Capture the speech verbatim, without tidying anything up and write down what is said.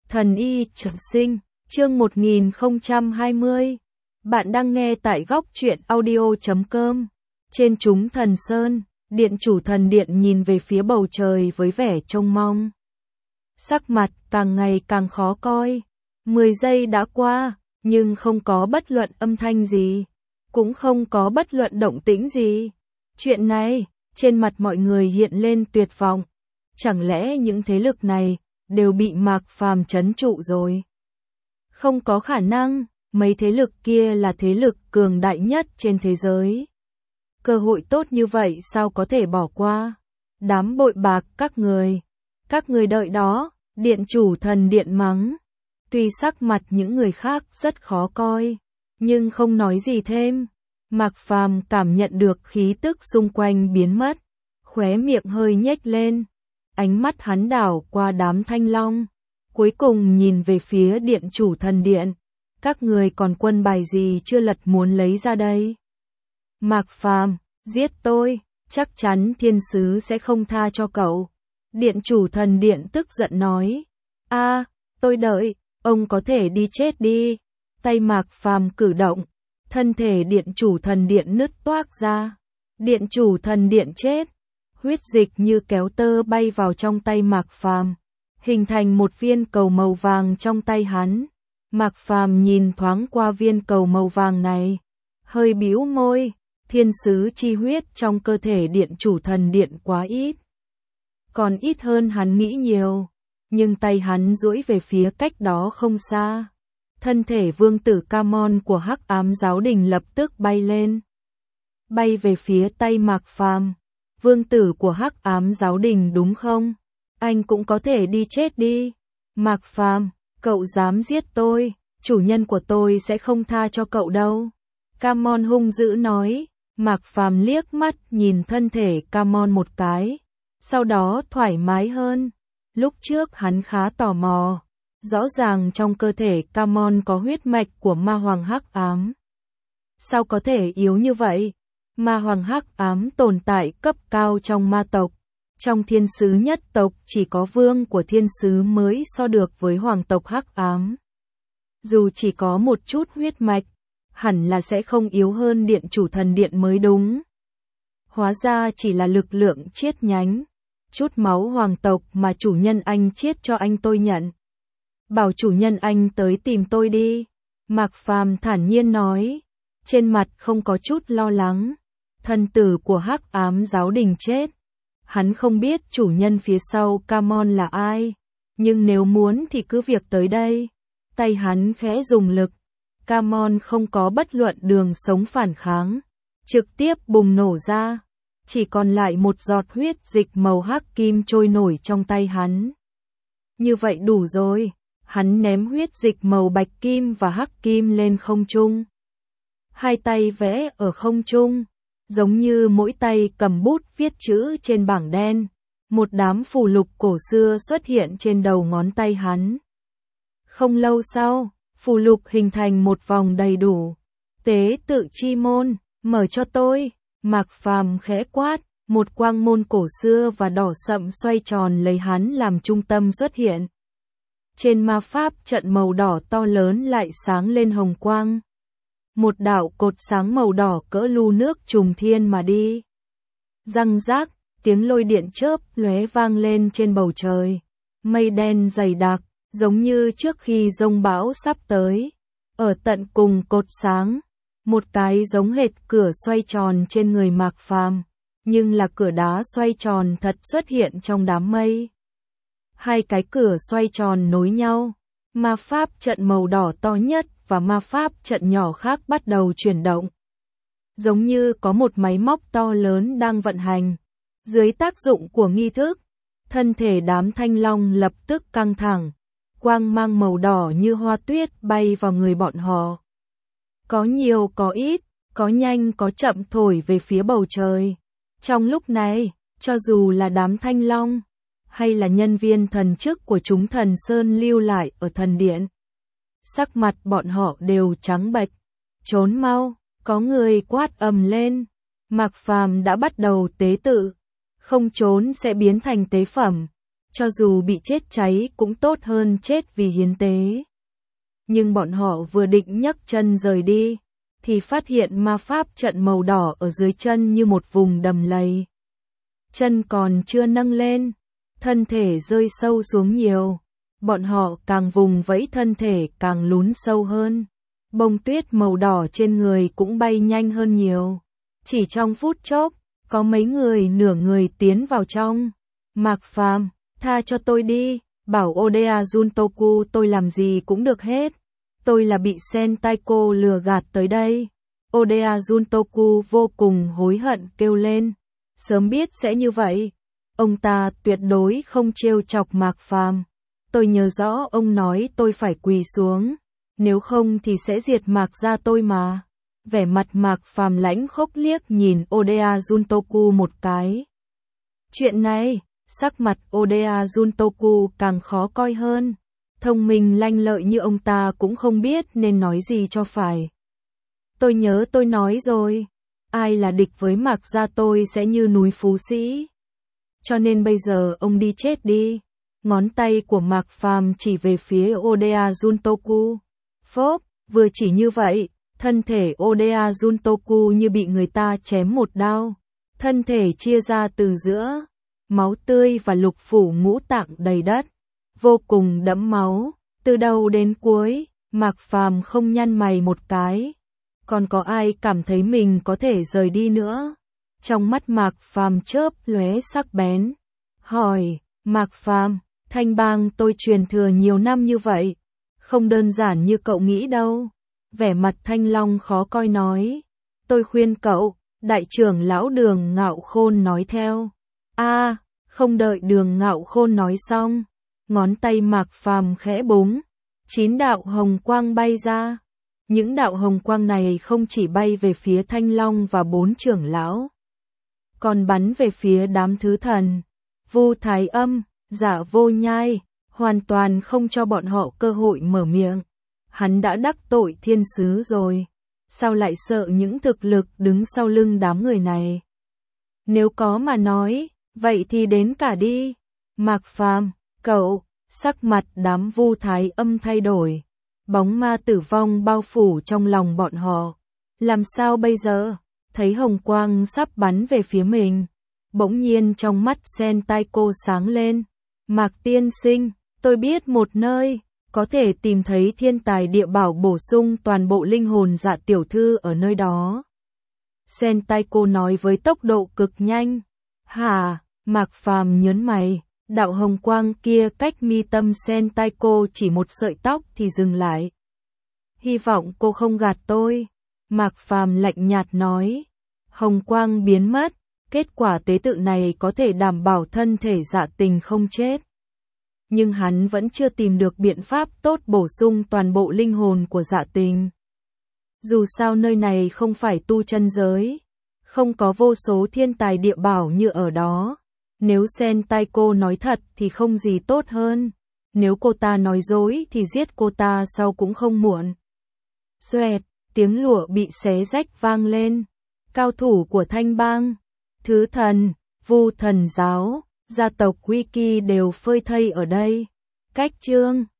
Thần y trường sinh, chương một nghìn không trăm hai mươi. Bạn đang nghe tại góc truyện audio chấm com. Trên chúng thần sơn, điện chủ thần điện nhìn về phía bầu trời với vẻ trông mong. Sắc mặt càng ngày càng khó coi. Mười giây đã qua, nhưng không có bất luận âm thanh gì, cũng không có bất luận động tĩnh gì. Chuyện này, trên mặt mọi người hiện lên tuyệt vọng. Chẳng lẽ những thế lực này đều bị Mạc Phàm trấn trụ rồi? Không có khả năng, mấy thế lực kia là thế lực cường đại nhất trên thế giới. Cơ hội tốt như vậy sao có thể bỏ qua? Đám bội bạc các người, các người đợi đó, điện chủ thần điện mắng. Tuy sắc mặt những người khác rất khó coi, nhưng không nói gì thêm. Mạc Phàm cảm nhận được khí tức xung quanh biến mất, khóe miệng hơi nhếch lên. Ánh mắt hắn đảo qua đám thanh long, cuối cùng nhìn về phía điện chủ thần điện. Các người còn quân bài gì chưa lật muốn lấy ra đây? Mạc Phàm, giết tôi, chắc chắn thiên sứ sẽ không tha cho cậu. Điện chủ thần điện tức giận nói. A, tôi đợi, ông có thể đi chết đi. Tay Mạc Phàm cử động, thân thể điện chủ thần điện nứt toác ra. Điện chủ thần điện chết. Huyết dịch như kéo tơ bay vào trong tay Mạc Phàm, hình thành một viên cầu màu vàng trong tay hắn. Mạc Phàm nhìn thoáng qua viên cầu màu vàng này, hơi bĩu môi, thiên sứ chi huyết trong cơ thể điện chủ thần điện quá ít. Còn ít hơn hắn nghĩ nhiều, nhưng tay hắn duỗi về phía cách đó không xa. Thân thể vương tử Camon của Hắc Ám Giáo Đình lập tức bay lên, bay về phía tay Mạc Phàm. Vương tử của Hắc Ám Giáo Đình đúng không? Anh cũng có thể đi chết đi. Mạc Phàm, cậu dám giết tôi, chủ nhân của tôi sẽ không tha cho cậu đâu. Camon hung dữ nói. Mạc Phàm liếc mắt nhìn thân thể Camon một cái, sau đó thoải mái hơn. Lúc trước hắn khá tò mò, rõ ràng trong cơ thể Camon có huyết mạch của ma hoàng Hắc Ám. Sao có thể yếu như vậy? Ma hoàng Hắc Ám tồn tại cấp cao trong ma tộc. Trong thiên sứ nhất tộc chỉ có vương của thiên sứ mới so được với hoàng tộc Hắc Ám. Dù chỉ có một chút huyết mạch, hẳn là sẽ không yếu hơn điện chủ thần điện mới đúng. Hóa ra chỉ là lực lượng chiết nhánh. Chút máu hoàng tộc mà chủ nhân anh chiết cho anh tôi nhận. Bảo chủ nhân anh tới tìm tôi đi. Mạc Phàm thản nhiên nói. Trên mặt không có chút lo lắng. Thân tử của Hắc Ám Giáo Đình chết. Hắn không biết chủ nhân phía sau Camon là ai, nhưng nếu muốn thì cứ việc tới đây. Tay hắn khẽ dùng lực. Camon không có bất luận đường sống phản kháng, trực tiếp bùng nổ ra. Chỉ còn lại một giọt huyết dịch màu hắc kim trôi nổi trong tay hắn. Như vậy đủ rồi. Hắn ném huyết dịch màu bạch kim và hắc kim lên không trung. Hai tay vẽ ở không trung, giống như mỗi tay cầm bút viết chữ trên bảng đen. Một đám phù lục cổ xưa xuất hiện trên đầu ngón tay hắn. Không lâu sau, phù lục hình thành một vòng đầy đủ. Tế tự chi môn, mở cho tôi. Mạc Phàm khẽ quát, một quang môn cổ xưa và đỏ sậm xoay tròn lấy hắn làm trung tâm xuất hiện. Trên ma pháp trận màu đỏ to lớn lại sáng lên hồng quang. Một đạo cột sáng màu đỏ cỡ lu nước trùng thiên mà đi. Răng rác, tiếng lôi điện chớp lóe vang lên trên bầu trời. Mây đen dày đặc, giống như trước khi giông bão sắp tới. Ở tận cùng cột sáng, một cái giống hệt cửa xoay tròn trên người Mạc Phàm, nhưng là cửa đá xoay tròn thật xuất hiện trong đám mây. Hai cái cửa xoay tròn nối nhau, ma pháp trận màu đỏ to nhất và ma pháp trận nhỏ khác bắt đầu chuyển động. Giống như có một máy móc to lớn đang vận hành. Dưới tác dụng của nghi thức, thân thể đám thanh long lập tức căng thẳng. Quang mang màu đỏ như hoa tuyết bay vào người bọn họ. Có nhiều có ít, có nhanh có chậm thổi về phía bầu trời. Trong lúc này, cho dù là đám thanh long, hay là nhân viên thần chức của chúng thần sơn lưu lại ở thần điện, sắc mặt bọn họ đều trắng bệch. Trốn mau, có người quát ầm lên. Mạc Phàm đã bắt đầu tế tự. Không trốn sẽ biến thành tế phẩm. Cho dù bị chết cháy cũng tốt hơn chết vì hiến tế. Nhưng bọn họ vừa định nhấc chân rời đi, thì phát hiện ma pháp trận màu đỏ ở dưới chân như một vùng đầm lầy. Chân còn chưa nâng lên, thân thể rơi sâu xuống nhiều. Bọn họ càng vùng vẫy thân thể càng lún sâu hơn. Bông tuyết màu đỏ trên người cũng bay nhanh hơn nhiều. Chỉ trong phút chốc, có mấy người nửa người tiến vào trong. Mạc Phàm, tha cho tôi đi, bảo Oda Juntoku tôi làm gì cũng được hết. Tôi là bị Sentaiko lừa gạt tới đây. Oda Juntoku vô cùng hối hận kêu lên. Sớm biết sẽ như vậy, ông ta tuyệt đối không trêu chọc Mạc Phàm. Tôi nhớ rõ ông nói tôi phải quỳ xuống, nếu không thì sẽ diệt Mạc gia tôi mà. Vẻ mặt Mạc Phàm lãnh khốc liếc nhìn Oda Juntoku một cái. Chuyện này, sắc mặt Oda Juntoku càng khó coi hơn. Thông minh lanh lợi như ông ta cũng không biết nên nói gì cho phải. Tôi nhớ tôi nói rồi, ai là địch với Mạc gia tôi sẽ như núi Phú Sĩ. Cho nên bây giờ ông đi chết đi. Ngón tay của Mạc Phàm chỉ về phía Oda Juntoku. Phốp, vừa chỉ như vậy, thân thể Oda Juntoku như bị người ta chém một đao. Thân thể chia ra từ giữa, máu tươi và lục phủ ngũ tạng đầy đất, vô cùng đẫm máu, từ đầu đến cuối, Mạc Phàm không nhăn mày một cái. Còn có ai cảm thấy mình có thể rời đi nữa? Trong mắt Mạc Phàm chớp lóe sắc bén. Hỏi, Mạc Phàm, Thanh Bang tôi truyền thừa nhiều năm như vậy, không đơn giản như cậu nghĩ đâu. Vẻ mặt Thanh Long khó coi nói. Tôi khuyên cậu, đại trưởng lão Đường Ngạo Khôn nói theo. A, à, không đợi Đường Ngạo Khôn nói xong, ngón tay Mạc Phàm khẽ búng, chín đạo hồng quang bay ra. Những đạo hồng quang này không chỉ bay về phía Thanh Long và bốn trưởng lão, còn bắn về phía đám thứ thần, Vu Thái Âm, Dạ Vô Nhai, hoàn toàn không cho bọn họ cơ hội mở miệng. Hắn đã đắc tội thiên sứ rồi, sao lại sợ những thực lực đứng sau lưng đám người này? Nếu có mà nói, vậy thì đến cả đi. Mạc Phàm, cậu, sắc mặt đám Vu Thái Âm thay đổi. Bóng ma tử vong bao phủ trong lòng bọn họ. Làm sao bây giờ? Thấy hồng quang sắp bắn về phía mình. Bỗng nhiên trong mắt Sentaiko sáng lên. Mạc tiên sinh, tôi biết một nơi, có thể tìm thấy thiên tài địa bảo bổ sung toàn bộ linh hồn Dạ tiểu thư ở nơi đó. Sentaiko nói với tốc độ cực nhanh. Hả? Mạc Phàm nhớn mày. Đạo hồng quang kia cách mi tâm Sentaiko chỉ một sợi tóc thì dừng lại. Hy vọng cô không gạt tôi. Mạc Phàm lạnh nhạt nói. Hồng quang biến mất, kết quả tế tự này có thể đảm bảo thân thể Dạ Tình không chết. Nhưng hắn vẫn chưa tìm được biện pháp tốt bổ sung toàn bộ linh hồn của Dạ Tình. Dù sao nơi này không phải tu chân giới, không có vô số thiên tài địa bảo như ở đó. Nếu Sentaiko nói thật thì không gì tốt hơn. Nếu cô ta nói dối thì giết cô ta sau cũng không muộn. Xoẹt, tiếng lụa bị xé rách vang lên. Cao thủ của Thanh Bang, Thứ Thần, Vu Thần Giáo, gia tộc Wiki đều phơi thây ở đây. Cách chương